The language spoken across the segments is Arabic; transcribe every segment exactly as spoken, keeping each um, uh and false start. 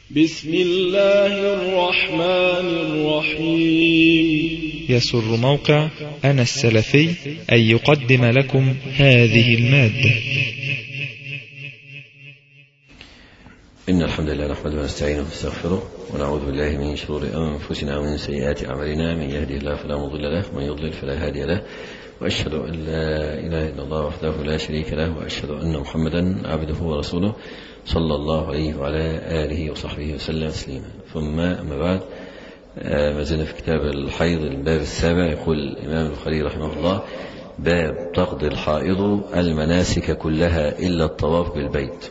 بسم الله الرحمن الرحيم. يسر موقع أنا السلفي أن يقدم لكم هذه المادة. إن الحمد لله نحمده ونستعينه ونستغفره ونعوذ بالله من شرور أنفسنا ومن سيئات أعمالنا، من يهده الله فلا مضل له ومن يضلل فلا هادي له، وأشهد أن لا إله إلا الله وحده لا شريك له، وأشهد أن محمدا عبده ورسوله صلى الله عليه وعلى آله وصحبه وسلم تسليما. ثم أما بعد، ما زلنا في كتاب الحيض الباب السابع. يقول الإمام البخاري رحمه الله: باب تقضي الحائض المناسك كلها إلا الطواف بالبيت.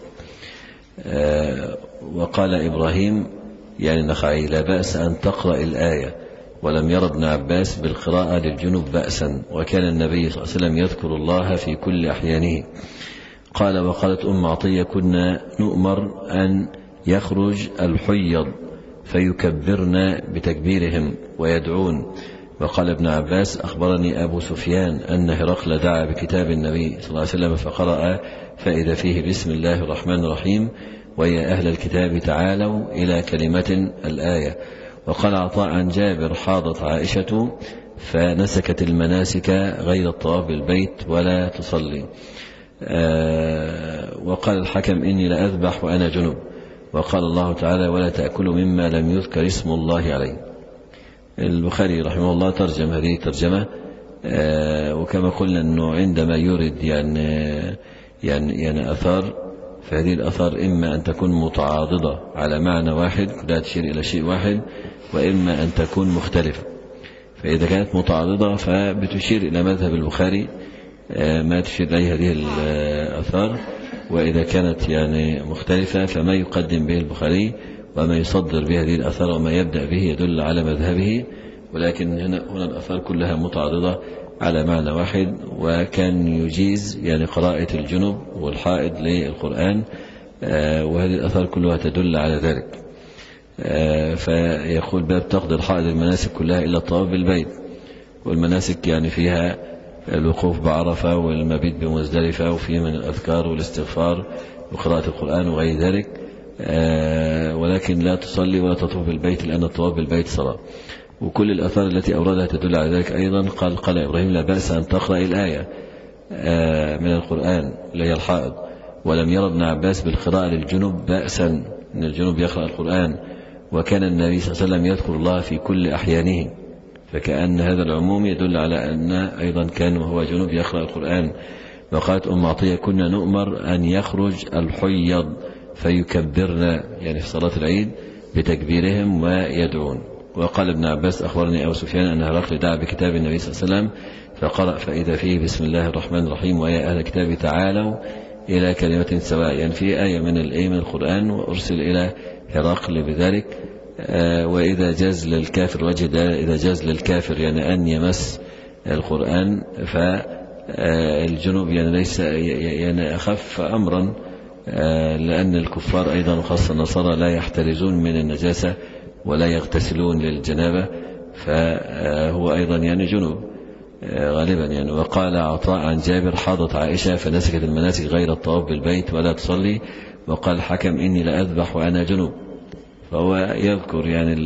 وقال إبراهيم يعني النخعي: لا بأس أن تقرأ الآية، ولم ير ابن عباس بالقراءة للجنوب بأسا، وكان النبي صلى الله عليه وسلم يذكر الله في كل أحيانه. قال: وقالت أم عطية: كنا نؤمر أن يخرج الحيض فيكبرن بتكبيرهم ويدعون. وقال ابن عباس: أخبرني أبو سفيان أن هرقل دعا بكتاب النبي صلى الله عليه وسلم فقرأ فإذا فيه بسم الله الرحمن الرحيم ويا أهل الكتاب تعالوا إلى كلمة الآية. وقال عطاء عن جابر: حاضت عائشة فنسكت المناسك غير الطواف بالبيت ولا تصلي. آه وقال الحكم: إني لأذبح وأنا جنب. وقال الله تعالى: ولا تأكلوا مما لم يذكر اسم الله عليه. البخاري رحمه الله ترجم هذه الترجمة، آه وكما قلنا أنه عندما يرد يعني يعني يعني أثار، فهذه الأثار إما أن تكون متعاضدة على معنى واحد لا تشير إلى شيء واحد، وإما أن تكون مختلفة. فإذا كانت متعاضدة فبتشير إلى مذهب البخاري ما تشير إليه هذه الأثار، وإذا كانت يعني مختلفة فما يقدم به البخاري وما يصدر به هذه الأثار وما يبدأ به يدل على مذهبه. ولكن هنا هنا الأثار كلها متعاضدة على معنى واحد، وكان يجيز يعني قراءة الجنب والحائض للقرآن، وهذه الأثار كلها تدل على ذلك. فيقول: باب تقضي الحائض المناسك كلها إلا الطواف بالبيت. والمناسك يعني فيها الوقوف بعرفة والمبيت بمزدلفة، وفيه من الأذكار والاستغفار وقراءة القرآن وغير ذلك، ولكن لا تصلي ولا تطوف بالبيت لأن الطواف بالبيت صلاة. وكل الأثار التي أوردها تدل على ذلك أيضا. قال قال إبراهيم: لا بأس أن تقرأ الآية من القرآن اللي هي الحائض، ولم ير ابن عباس بالقراءة للجنوب بأسا، أن الجنوب يقرأ القرآن، وكان النبي صلى الله عليه وسلم يذكر الله في كل أحيانه، فكأن هذا العموم يدل على أن أيضا كان وهو جنوب يقرأ القرآن. وقالت أم عطية: كنا نؤمر أن يخرج الحيض فيكبرن يعني في صلاة العيد بتكبيرهم ويدعون. وقال ابن عباس: أخبرني أبو سفيان أن هرقل دعا بكتاب النبي صلى الله عليه وسلم فقرأ فإذا فيه بسم الله الرحمن الرحيم ويا أهل الكتاب تعالوا إلى كلمة سواء. يعني في آية من الآية من القرآن وأرسل إلى هرقل بذلك. آه وإذا جاز للكافر وجد إذا جاز للكافر يعني أن يمس القرآن، فالجنوب يعني ليس يعني أخف أمرا، آه لأن الكفار أيضا وخاصة النصارى لا يحترزون من النجاسة ولا يغتسلون للجنابة، فهو أيضا يعني جنوب غالبا يعني. وقال عطاء عن جابر: حاضت عائشة فنسكت المناسك غير الطواف بالبيت ولا تصلي. وقال الحكم: إني لأذبح وأنا جنوب. فهو يذكر يعني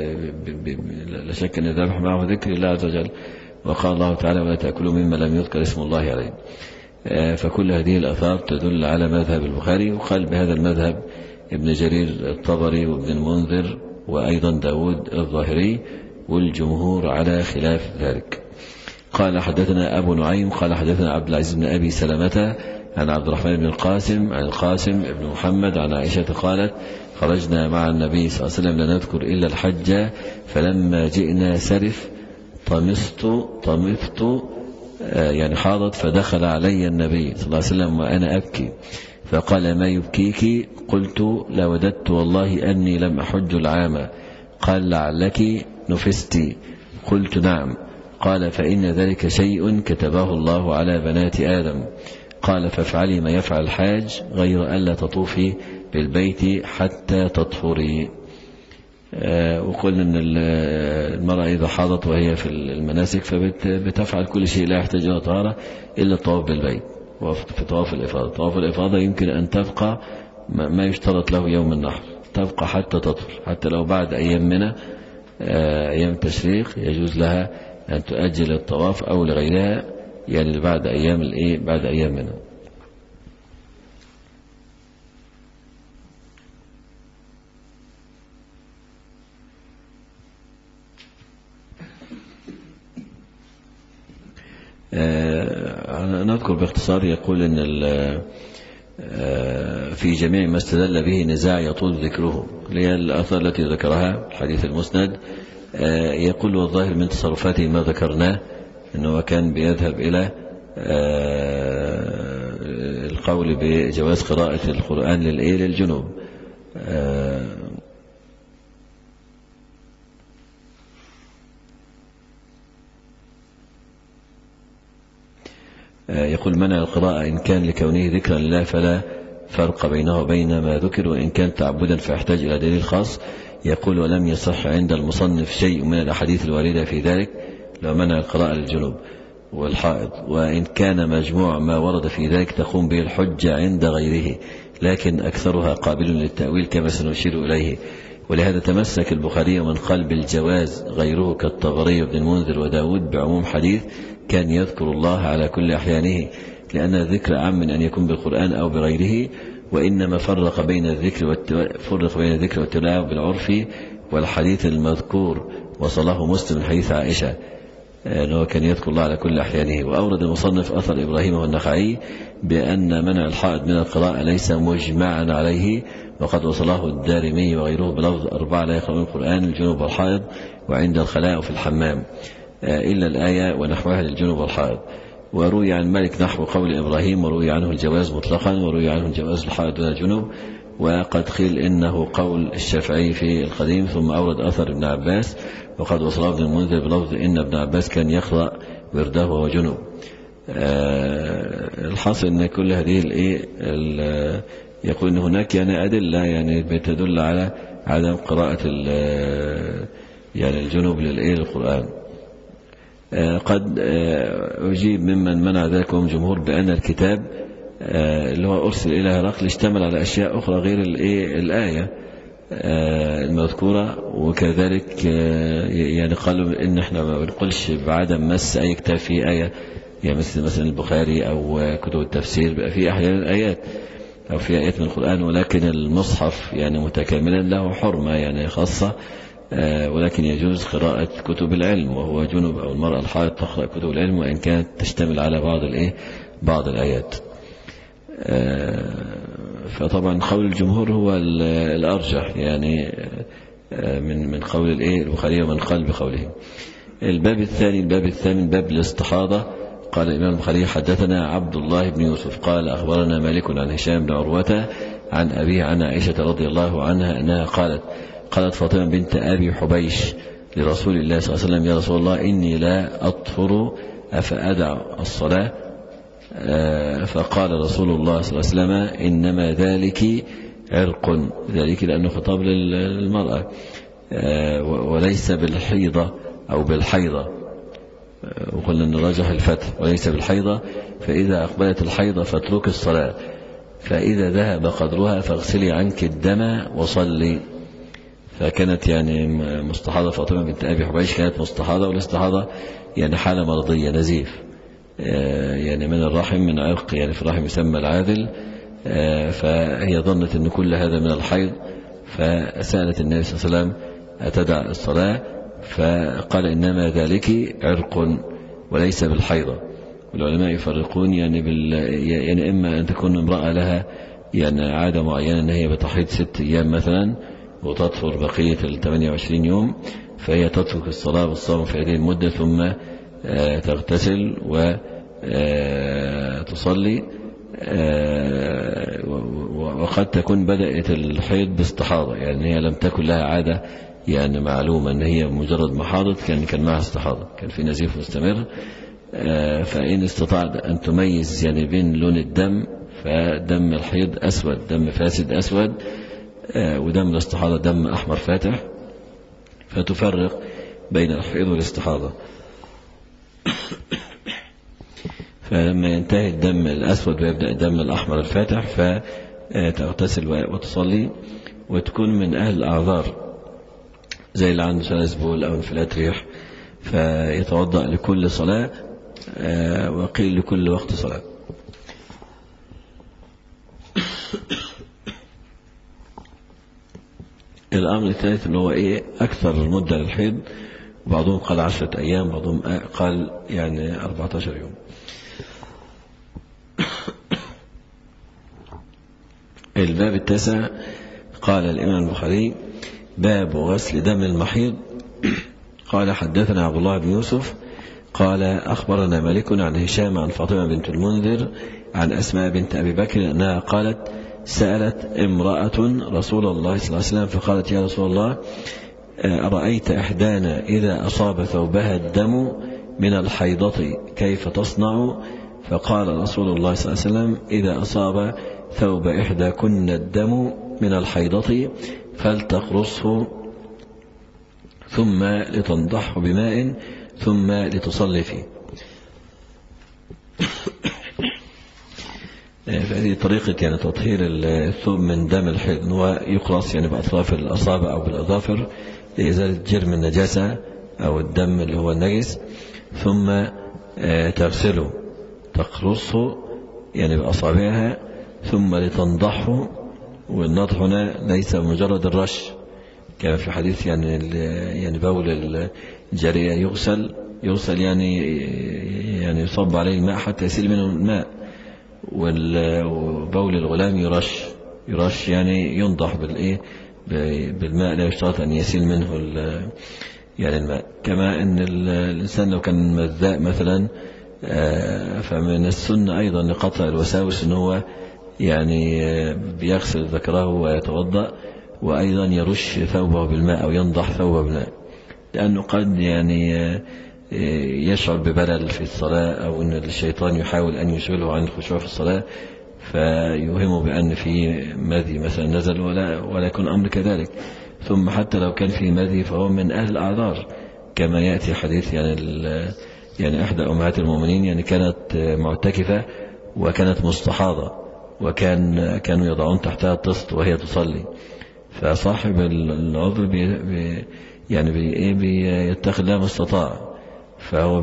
لا شك أن الذبح معه ذكر الله عز وجل. وقال الله تعالى: ولا تأكلوا مما لم يذكر اسم الله عليه. فكل هذه الآثار تدل على مذهب البخاري. وقال بهذا المذهب ابن جرير الطبري وابن المنذر وأيضا داود الظاهري، والجمهور على خلاف ذلك. قال: حدثنا أبو نعيم قال حدثنا عبد العزيز بن أبي سلمة عن عبد الرحمن بن القاسم عن القاسم بن محمد عن عائشة قالت: خرجنا مع النبي صلى الله عليه وسلم لا نذكر إلا الحج، فلما جئنا سرف طمست طمفت يعني حاضت، فدخل علي النبي صلى الله عليه وسلم وأنا أبكي، فقال: ما يبكيك؟ قلت: لوددت والله أني لم أحج العام. قال: لعلك نفستي؟ قلت: نعم. قال: فإن ذلك شيء كتبه الله على بنات آدم. قال: فافعلي ما يفعل الحاج غير ألا تطوفي بالبيت حتى تطهري. وقلنا أن المرأة إذا حاضت وهي في المناسك فبتفعل كل شيء لا يحتاج إلى طهارة إلا الطواف بالبيت. وفي طواف الإفاضة طواف الإفاضة يمكن أن تبقى ما يشترط له يوم النحر، تبقى حتى تطهر، حتى لو بعد أيام منى أيام التشريق يجوز لها أن تؤجل الطواف أو لغيرها، يعني بعد أيام الإيه بعد أيام منى. نذكر باختصار. يقول إن في جميع ما استدل به نزاع يطول ذكره، هي الآثار التي ذكرها الحديث المسند. يقول والظاهر من تصرفاته ما ذكرناه أنه كان بيذهب إلى القول بجواز قراءة القرآن للإيه للجنوب. يقول منع القراءة إن كان لكونه ذكرا لله فلا فرق بينه وبين ما ذكر، وإن كان تعبدا فيحتاج إلى دليل خاص. يقول ولم يصح عند المصنف شيء من الأحاديث الواردة في ذلك لو منع القراءة للجنوب والحائض، وإن كان مجموع ما ورد في ذلك تقوم به الحجة عند غيره، لكن أكثرها قابل للتأويل كما سنشير إليه. ولهذا تمسك البخاري ومن قال بالجواز غيره كالطبري وابن المنذر وداود بعموم حديث كان يذكر الله على كل أحيانه، لأن الذكر عام من أن يكون بالقرآن أو بغيره، وإنما فرق بين الذكر والتو... فرق بين الذكر والتلاوة بالعرف والحديث المذكور وصله مسلم من حديث عائشة أنه كان يذكر الله على كل أحيانه. وأورد المصنف أثر إبراهيم والنخعي بأن منع الحائض من القراءة ليس مجمعا عليه، وقد وصله الدارمي وغيره بلفظ أربعة لا يقرؤون القرآن الجنوب والحائض وعند الخلاء وفي الحمام إلا الآية ونحوها للجنوب والحائض. وروي عن مالك نحو قول إبراهيم، وروي عنه الجواز مطلقا، وروي عنه الجواز الحائض دون الجنوب، وقد قيل إنه قول الشافعي في القديم. ثم أورد أثر ابن عباس وقد وصله ابن المنذر بلفظ إن ابن عباس كان يقرأ ورده وهو جنوب. أه الحاصل أن كل هذه الإيه يقول أن هناك يعني أدلة يعني بتدل على عدم قراءة يعني الجنوب للإيه للقرآن. أه قد أه أجيب ممن منع ذلك وهم جمهور بأن الكتاب أه اللي هو أرسل إلى هرقل اشتمل على أشياء أخرى غير الإيه الآية المذكورة. وكذلك يعني قالوا إن إحنا ما بنقولش بعدم مس أي كتاب فيه آية، يعني مثل مثلا البخاري أو كتب التفسير بقى فيه أحيانا آيات أو فيه آيات من القرآن، ولكن المصحف يعني متكاملا له حرمة يعني خاصة، ولكن يجوز قراءة كتب العلم وهو جنب، أو المرأة الحائض تقرأ كتب العلم وإن كانت تشتمل على بعض الإيه بعض الآيات. فطبعا قول الجمهور هو الأرجح يعني من من قول الإيه البخاري ومن قال بقوله. الباب الثاني الباب الثامن باب الاستحاضة. قال الإمام البخاري حدثنا عبد الله بن يوسف قال أخبرنا مالك عن هشام بن عروة عن أبيه عن عائشة رضي الله عنها أنها قالت قالت فاطمة بنت أبي حبيش لرسول الله صلى الله عليه وسلم يا رسول الله إني لا أطهر أفأدع الصلاة؟ فقال رسول الله صلى الله عليه وسلم إنما ذلك عرق، ذلك لأنه خطاب للمرأة، وليس بالحيضة أو بالحيضة، وقلنا أن راجح الفتح وليس بالحيضة. فإذا أقبلت الحيضة فاترك الصلاة، فإذا ذهب قدرها فاغسلي عنك الدم وصلي. فكانت يعني مستحاضة فاطمة بنت أبي حبيش كانت مستحاضة، والاستحاضة يعني حالة مرضية نزيف يعني من الرحم من عرق يعني في الرحم يسمى العاذل. فهي ظنت أن كل هذا من الحيض، فسألت النبي صلى الله عليه وسلم أتدع الصلاة؟ فقال إنما ذلك عرق وليس بالحيضة. والعلماء يفرقون يعني بال يعني إما أن تكون امرأة لها يعني عادة معينة أن هي بتحيض ست أيام مثلا وتطهر بقية الثمانية وعشرين يوم، فهي تترك الصلاة والصوم في هذه المدة ثم تغتسل وتصلي. وقد تكون بدأت الحيض باستحاضة، يعني هي لم تكن لها عادة يعني معلومة أن هي مجرد محاضة كان كان معها استحاضة، كان في نزيف مستمر. فإن استطاعت أن تميز يعني بين لون الدم، فدم الحيض أسود دم فاسد أسود، ودم الاستحاضة دم أحمر فاتح، فتفرق بين الحيض والاستحاضة. فلما ينتهي الدم الأسود ويبدأ الدم الأحمر الفاتح فتغتسل وتصلي. وتكون من أهل الأعذار زي اللي عنده سلس بول أو انفلات ريح، فيتوضأ لكل صلاة وقيل لكل وقت صلاة. الأمر الثالث اللي هو إيه أكثر المدة للحيض، بعضهم قال عشرة أيام، بعضهم قال يعني أربعة عشر يوم. الباب التاسع قال الإمام البخاري: باب غسل دم المحيض. قال: حدثنا عبد الله بن يوسف قال: أخبرنا مالك عن هشام عن فاطمة بنت المنذر عن أسماء بنت أبي بكر أنها قالت: سألت امرأة رسول الله صلى الله عليه وسلم فقالت: يا رسول الله، أرأيت إحدانا إذا أصاب ثوبها الدم من الحيضة كيف تصنع؟ فقال رسول الله صلى الله عليه وسلم: إذا أصاب ثوب إحداكن الدم من الحيضة فلتقرصه ثم لتنضحه بماء ثم لتصلي فيه. فهذه طريقة يعني تطهير الثوب من دم الحيض، هو يقرص يعني بأطراف الأصابع أو بالأظافر لإزالة جرم النجاسة أو الدم اللي هو النجس، ثم تغسله تقرصه يعني بأصابعها ثم لتنضحه. والنضح هنا ليس مجرد الرش كما في حديث يعني يعني بول الجارية يغسل يغسل يعني يعني يصب عليه الماء حتى يسيل منه الماء، وبول الغلام يرش يرش يعني ينضح بالايه بالماء، لا يشترط ان يسيل منه يعني الماء. كما ان الانسان لو كان مذاء مثلا فمن السنة ايضا لقطع الوساوس ان هو يعني بيغسل ذكره ويتوضأ، وايضا يرش ثوبه بالماء او ينضح ثوبه بالماء، لانه قد يعني يشعر ببلل في الصلاة أو أن الشيطان يحاول أن يشغله عن الخشوع في الصلاة فيوهمه بأن في مذي مثلا نزل، ولا ولا يكون أمر كذلك. ثم حتى لو كان في مذي فهو من أهل الأعذار، كما يأتي حديث يعني يعني إحدى أمهات المؤمنين يعني كانت معتكفة وكانت مستحاضة، وكان كانوا يضعون تحتها الطست وهي تصلي، فصاحب العذر بي بي يعني بي بيتخذ لها ما استطاع، فهو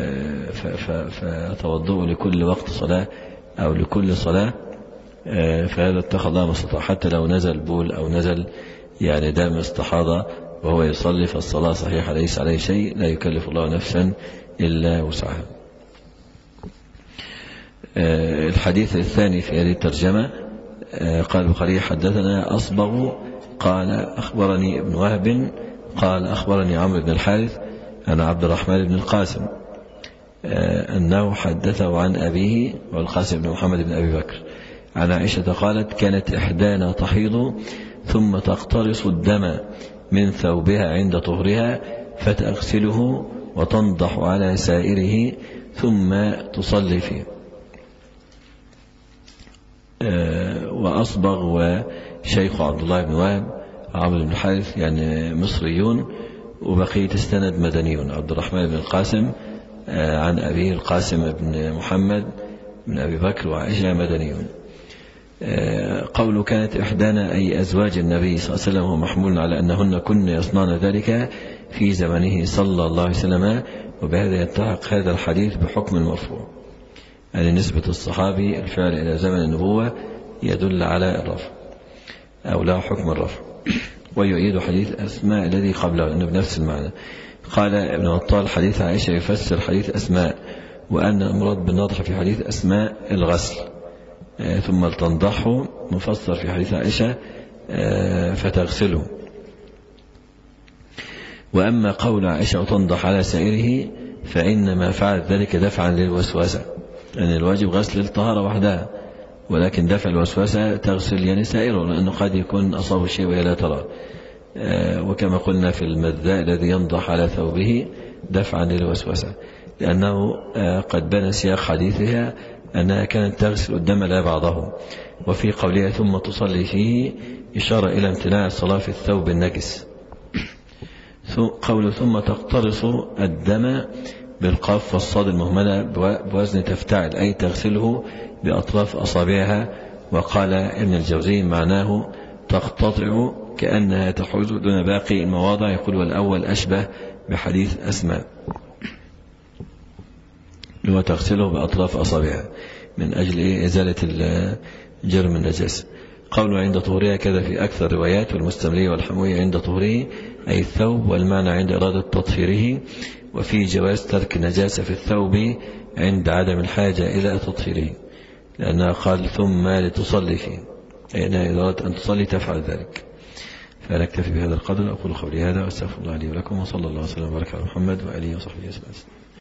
فتوضؤ لكل وقت صلاة أو لكل صلاة، فهذا اتخذ لها ما استطاع، حتى لو نزل بول أو نزل يعني دم استحاضة وهو يصلي فالصلاة صحيحة ليس عليه شيء، لا يكلف الله نفسا إلا وسعها. الحديث الثاني في هذه الترجمة قال البخاري: حدثنا أصبغ قال أخبرني ابن وهب قال أخبرني عمرو بن الحارث عن عبد الرحمن بن القاسم أنه حدثه عن أبيه والقاسم بن محمد بن أبي بكر عن عائشة قالت: كانت إحدانا تحيض ثم تقترص الدم من ثوبها عند طهرها فتغسله وتنضح على سائره ثم تصلي فيه. وأصبغ وشيخ عبد الله بن وهب عمرو بن الحارث يعني مصريون، وبقية السند مدنيون. عبد الرحمن بن القاسم عن أبيه القاسم بن محمد بن أبي بكر وعائشة مدنيون. قوله كانت إحدانا أي أزواج النبي صلى الله عليه وسلم هو محمول على أنهن كن يصنعن ذلك في زمنه صلى الله عليه وسلم، وبهذا يتحق هذا الحديث بحكم المرفوع، يعني نسبة الصحابي الفعل إلى زمن النبوة يدل على الرفع أو لا حكم الرفع. ويعيد حديث أسماء الذي قبله أنه بنفس المعنى. قال ابن بطال: حديث عائشة يفسر حديث أسماء، وأن المراد بالنضح في حديث أسماء الغسل، ثم لتنضحه مفسر في حديث عائشة فتغسله. وأما قول عائشة وتنضح على سائره فإنما فعلت ذلك دفعا للوسوسة، يعني الواجب غسل الطهارة وحدها، ولكن دفع الوسوسة تغسل يعني سائره، لأنه قد يكون أصاب الشيء وهي لا ترى. وكما قلنا في المذاء الذي ينضح على ثوبه دفعا للوسوسة، لأنه قد بنى سياق حديثها أنها كانت تغسل الدم لا بعضه، وفي قولها ثم تصلي فيه إشارة إلى امتناع الصلاة في الثوب النجس. قول ثم تقترص الدم بالقاف والصاد المهملة بوزن تفتعل، أي تغسله بأطراف أصابعها. وقال ابن الجوزي معناه تقتطع كأنها تحوز دون باقي المواضع. يقول والأول أشبه بحديث أسماء وتغسله بأطراف أصابعها من أجل إزالة جرم النجاسة. قوله عند طهورها كذا في أكثر الروايات، والمستملية والحموية عند طهوره أي الثوب، والمعنى عند إرادة تطهيره، وفي جواز ترك النجاسة في الثوب عند عدم الحاجة إلى تطهيره، لأنها قال ثم لتصلي فيه، أي أنها إذا أردت أن تصلي تفعل ذلك. فنكتفي بهذا القدر. أقول قولي هذا وأستغفر الله لي ولكم، وصلى الله وسلم وبارك على محمد وآله وصحبه وسلم.